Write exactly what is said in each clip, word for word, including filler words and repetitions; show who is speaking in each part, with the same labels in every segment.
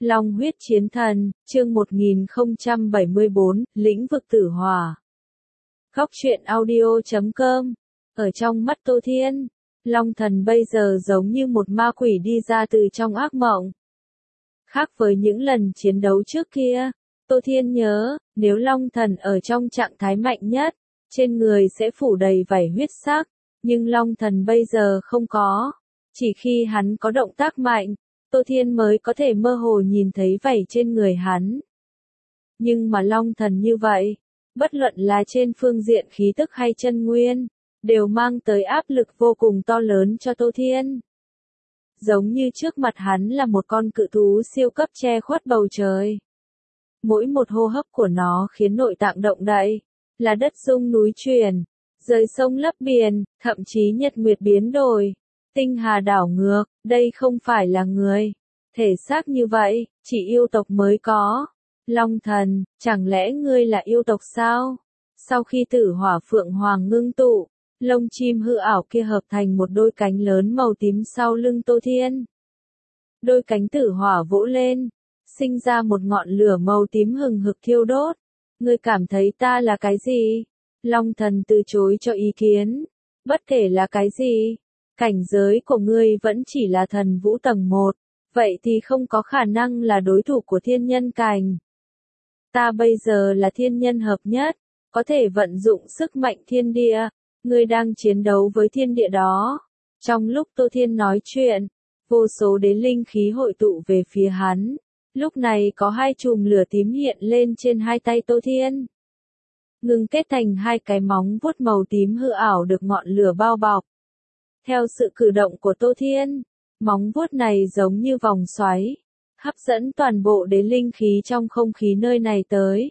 Speaker 1: Long huyết chiến thần, chương một nghìn không trăm bảy mươi bốn, lĩnh vực tử hỏa. Góc truyện audio chấm com. Ở trong mắt Tô Thiên, Long thần bây giờ giống như một ma quỷ đi ra từ trong ác mộng. Khác với những lần chiến đấu trước kia, Tô Thiên nhớ, nếu Long thần ở trong trạng thái mạnh nhất, trên người sẽ phủ đầy vảy huyết sắc, nhưng Long thần bây giờ không có. Chỉ khi hắn có động tác mạnh, Tô Thiên mới có thể mơ hồ nhìn thấy vảy trên người hắn. Nhưng mà Long thần như vậy, bất luận là trên phương diện khí tức hay chân nguyên, đều mang tới áp lực vô cùng to lớn cho Tô Thiên. Giống như trước mặt hắn là một con cự thú siêu cấp che khuất bầu trời. Mỗi một hô hấp của nó khiến nội tạng động đậy, là đất rung núi chuyển, rời sông lấp biển, thậm chí nhật nguyệt biến đổi, tinh hà đảo ngược, đây không phải là người. Thể xác như vậy, chỉ yêu tộc mới có. Long thần, chẳng lẽ ngươi là yêu tộc sao? Sau khi tử hỏa phượng hoàng ngưng tụ, lông chim hư ảo kia hợp thành một đôi cánh lớn màu tím sau lưng Tô Thiên. Đôi cánh tử hỏa vỗ lên, sinh ra một ngọn lửa màu tím hừng hực thiêu đốt. Ngươi cảm thấy ta là cái gì? Long thần từ chối cho ý kiến. Bất kể là cái gì, cảnh giới của ngươi vẫn chỉ là thần vũ tầng một, vậy thì không có khả năng là đối thủ của thiên nhân cảnh. Ta bây giờ là thiên nhân hợp nhất, có thể vận dụng sức mạnh thiên địa, ngươi đang chiến đấu với thiên địa đó. Trong lúc Tô Thiên nói chuyện, vô số đế linh khí hội tụ về phía hắn. Lúc này có hai chùm lửa tím hiện lên trên hai tay Tô Thiên. Ngừng kết thành hai cái móng vuốt màu tím hư ảo được ngọn lửa bao bọc. Theo sự cử động của Tô Thiên, móng vuốt này giống như vòng xoáy, hấp dẫn toàn bộ đế linh khí trong không khí nơi này tới.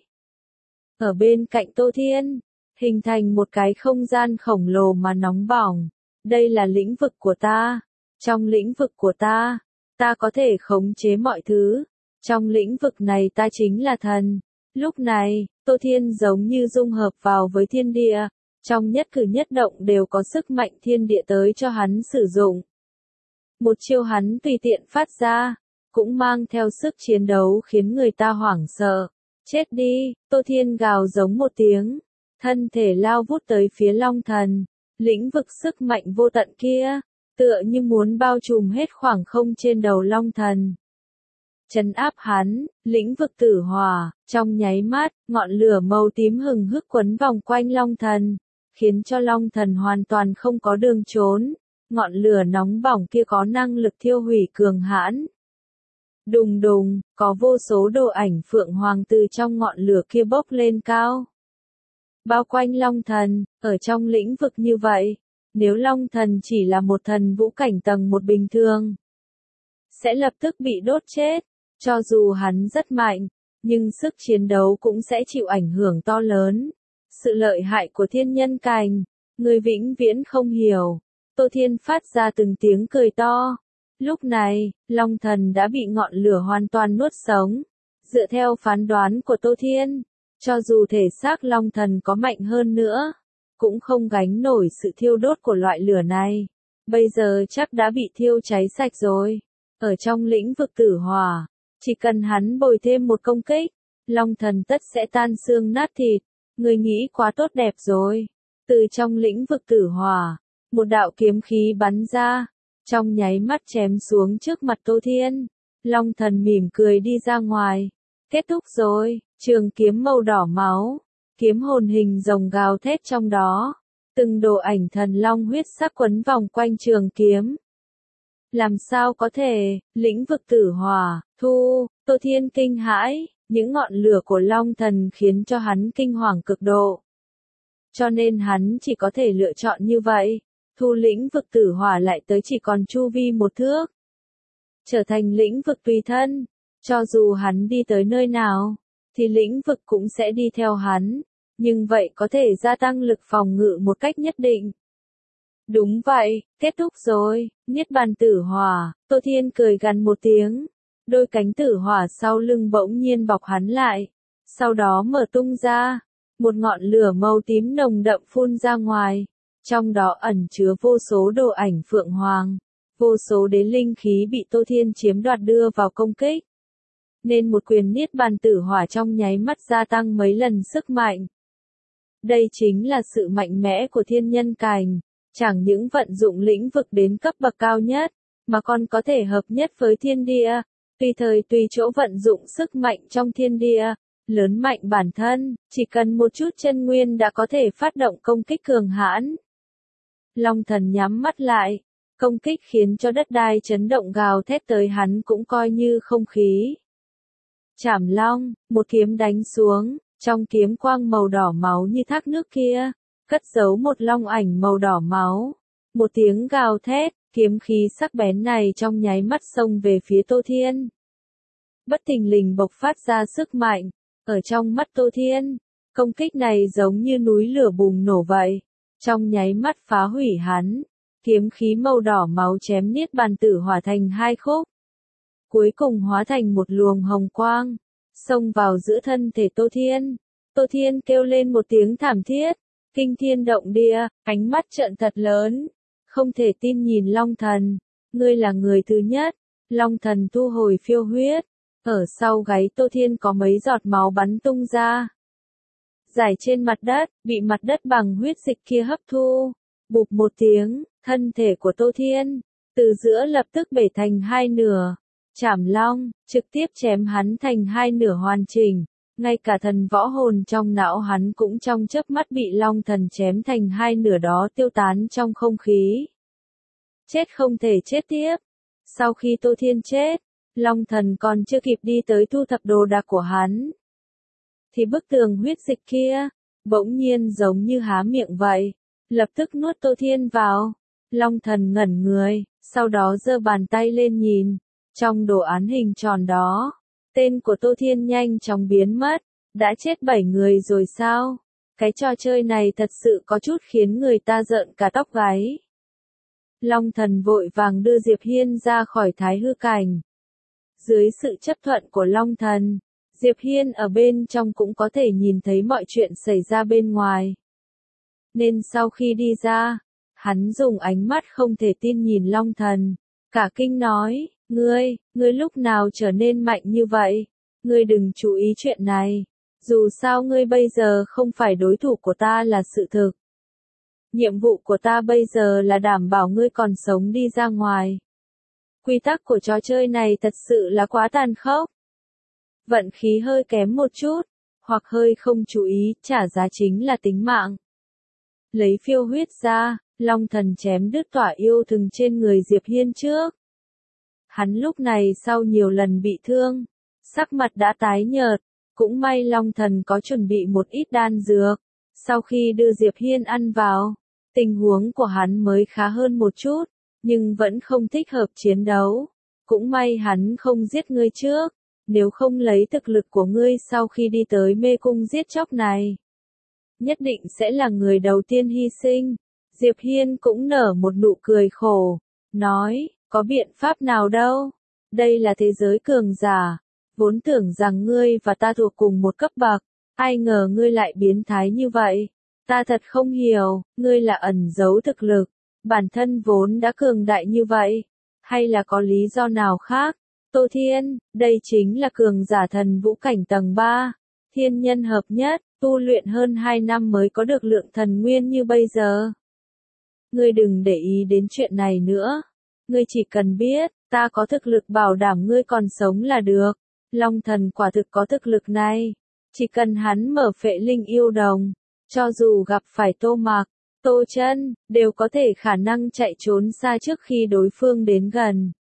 Speaker 1: Ở bên cạnh Tô Thiên, hình thành một cái không gian khổng lồ mà nóng bỏng. Đây là lĩnh vực của ta. Trong lĩnh vực của ta, ta có thể khống chế mọi thứ. Trong lĩnh vực này ta chính là thần. Lúc này, Tô Thiên giống như dung hợp vào với thiên địa. Trong nhất cử nhất động đều có sức mạnh thiên địa tới cho hắn sử dụng. Một chiêu hắn tùy tiện phát ra, cũng mang theo sức chiến đấu khiến người ta hoảng sợ. Chết đi, Tô Thiên gào giống một tiếng, thân thể lao vút tới phía Long thần, lĩnh vực sức mạnh vô tận kia, tựa như muốn bao trùm hết khoảng không trên đầu Long thần. Trấn áp hắn, lĩnh vực tử hỏa, trong nháy mắt, ngọn lửa màu tím hừng hực quấn vòng quanh Long thần, khiến cho Long thần hoàn toàn không có đường trốn. Ngọn lửa nóng bỏng kia có năng lực thiêu hủy cường hãn. Đùng đùng, có vô số đồ ảnh phượng hoàng từ trong ngọn lửa kia bốc lên cao. Bao quanh Long thần, ở trong lĩnh vực như vậy, nếu Long thần chỉ là một thần vũ cảnh tầng một bình thường, sẽ lập tức bị đốt chết. Cho dù hắn rất mạnh, nhưng sức chiến đấu cũng sẽ chịu ảnh hưởng to lớn. Sự lợi hại của thiên nhân cảnh, người vĩnh viễn không hiểu. Tô Thiên phát ra từng tiếng cười to. Lúc này, Long thần đã bị ngọn lửa hoàn toàn nuốt sống. Dựa theo phán đoán của Tô Thiên, cho dù thể xác Long thần có mạnh hơn nữa, cũng không gánh nổi sự thiêu đốt của loại lửa này. Bây giờ chắc đã bị thiêu cháy sạch rồi. Ở trong lĩnh vực tử hỏa, chỉ cần hắn bồi thêm một công kích, Long thần tất sẽ tan xương nát thịt. Người nghĩ quá tốt đẹp rồi. Từ trong lĩnh vực tử hỏa, một đạo kiếm khí bắn ra, trong nháy mắt chém xuống trước mặt Tô Thiên. Long thần mỉm cười đi ra ngoài. Kết thúc rồi, trường kiếm màu đỏ máu, kiếm hồn hình rồng gào thét trong đó. Từng đồ ảnh thần long huyết sắc quấn vòng quanh trường kiếm. Làm sao có thể, lĩnh vực tử hỏa, thu, Tô Thiên kinh hãi, những ngọn lửa của Long thần khiến cho hắn kinh hoàng cực độ. Cho nên hắn chỉ có thể lựa chọn như vậy. Thu lĩnh vực tử hỏa lại tới chỉ còn chu vi một thước. Trở thành lĩnh vực tùy thân. Cho dù hắn đi tới nơi nào, thì lĩnh vực cũng sẽ đi theo hắn. Nhưng vậy có thể gia tăng lực phòng ngự một cách nhất định. Đúng vậy, kết thúc rồi, niết bàn tử hỏa, Tô Thiên cười gằn một tiếng. Đôi cánh tử hỏa sau lưng bỗng nhiên bọc hắn lại. Sau đó mở tung ra. Một ngọn lửa màu tím nồng đậm phun ra ngoài. Trong đó ẩn chứa vô số đồ ảnh phượng hoàng, vô số đế linh khí bị Tô Thiên chiếm đoạt đưa vào công kích. nên một quyền niết bàn tử hỏa trong nháy mắt gia tăng mấy lần sức mạnh. Đây chính là sự mạnh mẽ của thiên nhân cảnh, chẳng những vận dụng lĩnh vực đến cấp bậc cao nhất, mà còn có thể hợp nhất với thiên địa, tùy thời tùy chỗ vận dụng sức mạnh trong thiên địa, lớn mạnh bản thân, chỉ cần một chút chân nguyên đã có thể phát động công kích cường hãn. Long thần nhắm mắt lại, công kích khiến cho đất đai chấn động gào thét tới hắn cũng coi như không khí. Chảm long, một kiếm đánh xuống, trong kiếm quang màu đỏ máu như thác nước kia, cất giấu một long ảnh màu đỏ máu. Một tiếng gào thét, kiếm khí sắc bén này trong nháy mắt xông về phía Tô Thiên. Bất thình lình bộc phát ra sức mạnh, ở trong mắt Tô Thiên, công kích này giống như núi lửa bùng nổ vậy, trong nháy mắt phá hủy hắn. Kiếm khí màu đỏ máu chém niết bàn tử hỏa thành hai khúc, cuối cùng hóa thành một luồng hồng quang, xông vào giữa thân thể Tô Thiên. Tô Thiên kêu lên một tiếng thảm thiết, kinh thiên động địa, ánh mắt trợn thật lớn, không thể tin nhìn Long Thần, ngươi là người thứ nhất. Long Thần thu hồi phiêu huyết, ở sau gáy Tô Thiên có mấy giọt máu bắn tung ra, rải trên mặt đất, bị mặt đất bằng huyết dịch kia hấp thu. Bụp một tiếng, thân thể của Tô Thiên từ giữa lập tức bể thành hai nửa. Chảm long, trực tiếp chém hắn thành hai nửa hoàn chỉnh, ngay cả thần võ hồn trong não hắn cũng trong chớp mắt bị Long Thần chém thành hai nửa đó tiêu tán trong không khí. Chết không thể chết tiếp. Sau khi Tô Thiên chết, Long Thần còn chưa kịp đi tới thu thập đồ đạc của hắn, thì bức tường huyết dịch kia bỗng nhiên giống như há miệng vậy, lập tức nuốt Tô Thiên vào. Long Thần ngẩn người, sau đó giơ bàn tay lên nhìn, trong đồ án hình tròn đó, tên của Tô Thiên nhanh chóng biến mất. Đã chết bảy người rồi sao? Cái trò chơi này thật sự có chút khiến người ta rợn cả tóc gáy. Long Thần vội vàng đưa Diệp Hiên ra khỏi thái hư cảnh. Dưới sự chấp thuận của Long Thần, Diệp Hiên ở bên trong cũng có thể nhìn thấy mọi chuyện xảy ra bên ngoài. Nên sau khi đi ra, hắn dùng ánh mắt không thể tin nhìn Long Thần, cả kinh nói, ngươi, ngươi lúc nào trở nên mạnh như vậy? Ngươi đừng chú ý chuyện này, dù sao ngươi bây giờ không phải đối thủ của ta là sự thực. Nhiệm vụ của ta bây giờ là đảm bảo ngươi còn sống đi ra ngoài. Quy tắc của trò chơi này thật sự là quá tàn khốc. Vận khí hơi kém một chút, hoặc hơi không chú ý, trả giá chính là tính mạng. Lấy phiêu huyết ra, Long Thần chém đứt tỏa yêu thừng trên người Diệp Hiên trước. Hắn lúc này sau nhiều lần bị thương, sắc mặt đã tái nhợt, cũng may Long Thần có chuẩn bị một ít đan dược. Sau khi đưa Diệp Hiên ăn vào, tình huống của hắn mới khá hơn một chút, nhưng vẫn không thích hợp chiến đấu. Cũng may hắn không giết ngươi trước, nếu không lấy thực lực của ngươi sau khi đi tới mê cung giết chóc này, nhất định sẽ là người đầu tiên hy sinh. Diệp Hiên cũng nở một nụ cười khổ, nói, có biện pháp nào đâu, đây là thế giới cường giả, vốn tưởng rằng ngươi và ta thuộc cùng một cấp bậc, ai ngờ ngươi lại biến thái như vậy, ta thật không hiểu, ngươi là ẩn giấu thực lực, bản thân vốn đã cường đại như vậy, hay là có lý do nào khác? Tô Thiên, đây chính là cường giả thần vũ cảnh tầng ba, thiên nhân hợp nhất, tu luyện hơn hai năm mới có được lượng thần nguyên như bây giờ. Ngươi đừng để ý đến chuyện này nữa, ngươi chỉ cần biết, ta có thực lực bảo đảm ngươi còn sống là được. Long Thần quả thực có thực lực này, chỉ cần hắn mở phệ linh yêu đồng, cho dù gặp phải Tô Mạc, Tô Chân, đều có thể khả năng chạy trốn xa trước khi đối phương đến gần.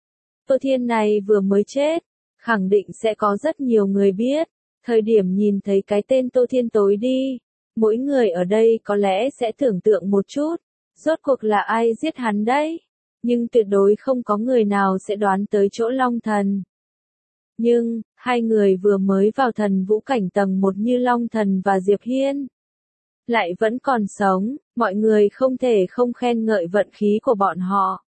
Speaker 1: Tô Thiên này vừa mới chết, khẳng định sẽ có rất nhiều người biết, thời điểm nhìn thấy cái tên Tô Thiên tối đi, mỗi người ở đây có lẽ sẽ tưởng tượng một chút, rốt cuộc là ai giết hắn đấy, nhưng tuyệt đối không có người nào sẽ đoán tới chỗ Long Thần. Nhưng, hai người vừa mới vào thần vũ cảnh tầng một như Long Thần và Diệp Hiên, lại vẫn còn sống, mọi người không thể không khen ngợi vận khí của bọn họ.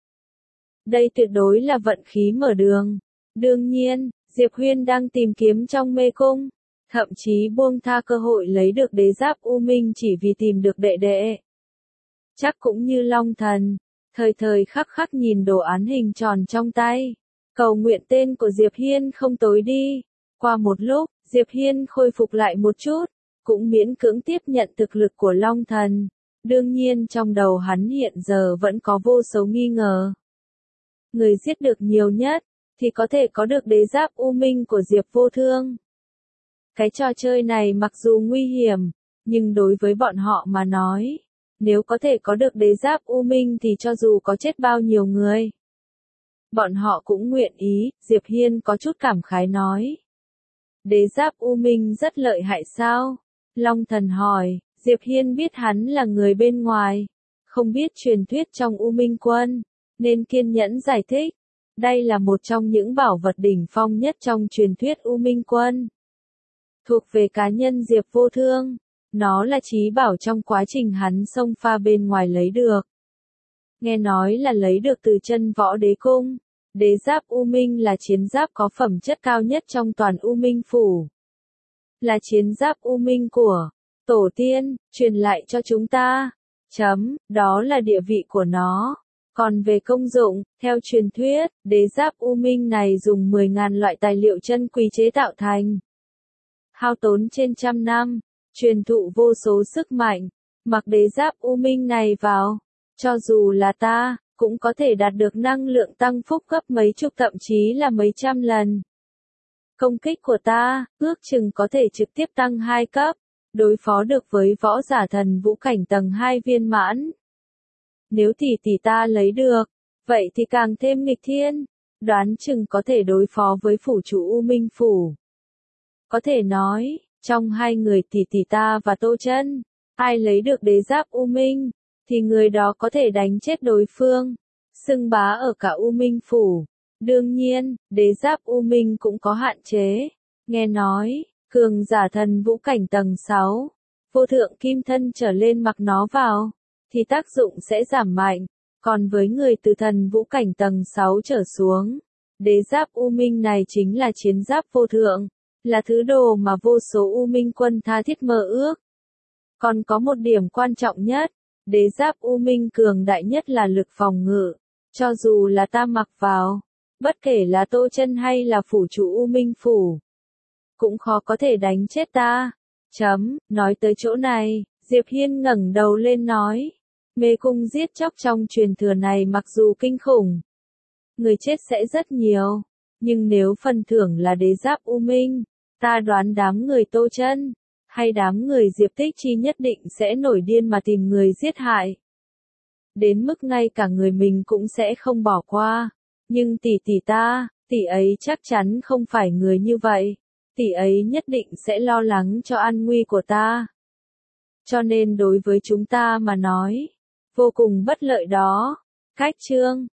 Speaker 1: Đây tuyệt đối là vận khí mở đường. Đương nhiên, Diệp Hiên đang tìm kiếm trong mê cung, thậm chí buông tha cơ hội lấy được đế giáp U Minh chỉ vì tìm được đệ đệ. Chắc cũng như Long Thần, thời thời khắc khắc nhìn đồ án hình tròn trong tay, Cầu nguyện tên của Diệp Hiên không tối đi. Qua một lúc, Diệp Hiên khôi phục lại một chút, cũng miễn cưỡng tiếp nhận thực lực của Long Thần. Đương nhiên trong đầu hắn hiện giờ vẫn có vô số nghi ngờ. Người giết được nhiều nhất, thì có thể có được đế giáp U Minh của Diệp Vô Thương. Cái trò chơi này mặc dù nguy hiểm, nhưng đối với bọn họ mà nói, nếu có thể có được đế giáp U Minh thì cho dù có chết bao nhiêu người, bọn họ cũng nguyện ý. Diệp Hiên có chút cảm khái nói. Đế giáp U Minh rất lợi hại sao? Long Thần hỏi. Diệp Hiên biết hắn là người bên ngoài, không biết truyền thuyết trong U Minh Quân, nên kiên nhẫn giải thích. Đây là một trong những bảo vật đỉnh phong nhất trong truyền thuyết U Minh Quân. Thuộc về cá nhân Diệp Vô Thương, nó là chí bảo trong quá trình hắn xông pha bên ngoài lấy được. Nghe nói là lấy được từ chân võ đế cung. Đế giáp U Minh là chiến giáp có phẩm chất cao nhất trong toàn U Minh Phủ. Là chiến giáp U Minh của Tổ tiên, truyền lại cho chúng ta. Chấm, đó là địa vị của nó. Còn về công dụng, theo truyền thuyết, đế giáp U Minh này dùng mười nghìn loại tài liệu chân quý chế tạo thành. Hao tốn trên trăm năm, truyền thụ vô số sức mạnh, mặc đế giáp U Minh này vào, cho dù là ta, cũng có thể đạt được năng lượng tăng phúc gấp mấy chục thậm chí là mấy trăm lần. Công kích của ta, ước chừng có thể trực tiếp tăng hai cấp, đối phó được với võ giả thần vũ cảnh tầng hai viên mãn. Nếu tỷ tỷ ta lấy được, vậy thì càng thêm nghịch thiên, đoán chừng có thể đối phó với phủ chủ U Minh Phủ. Có thể nói, trong hai người tỷ tỷ ta và Tô Chân, ai lấy được đế giáp U Minh, thì người đó có thể đánh chết đối phương, xưng bá ở cả U Minh Phủ. Đương nhiên, đế giáp U Minh cũng có hạn chế. Nghe nói, cường giả thần vũ cảnh tầng sáu, vô thượng kim thân trở lên mặc nó vào, thì tác dụng sẽ giảm mạnh. Còn với người từ thần vũ cảnh tầng sáu trở xuống, đế giáp U Minh này chính là chiến giáp vô thượng, là thứ đồ mà vô số U Minh quân tha thiết mơ ước. Còn có một điểm quan trọng nhất, đế giáp U Minh cường đại nhất là lực phòng ngự. Cho dù là ta mặc vào, bất kể là Tô Chân hay là phủ chủ U Minh Phủ, cũng khó có thể đánh chết ta. Chấm, nói tới chỗ này, Diệp Hiên ngẩng đầu lên nói. Mê cung giết chóc trong truyền thừa này mặc dù kinh khủng, người chết sẽ rất nhiều, nhưng nếu phần thưởng là đế giáp U Minh, ta đoán đám người Tô Chân, hay đám người Diệp Tích Chi nhất định sẽ nổi điên mà tìm người giết hại. Đến mức ngay cả người mình cũng sẽ không bỏ qua. Nhưng tỷ tỷ ta, tỷ ấy chắc chắn không phải người như vậy. Tỷ ấy nhất định sẽ lo lắng cho an nguy của ta. Cho nên đối với chúng ta mà nói, vô cùng bất lợi đó. Cách chương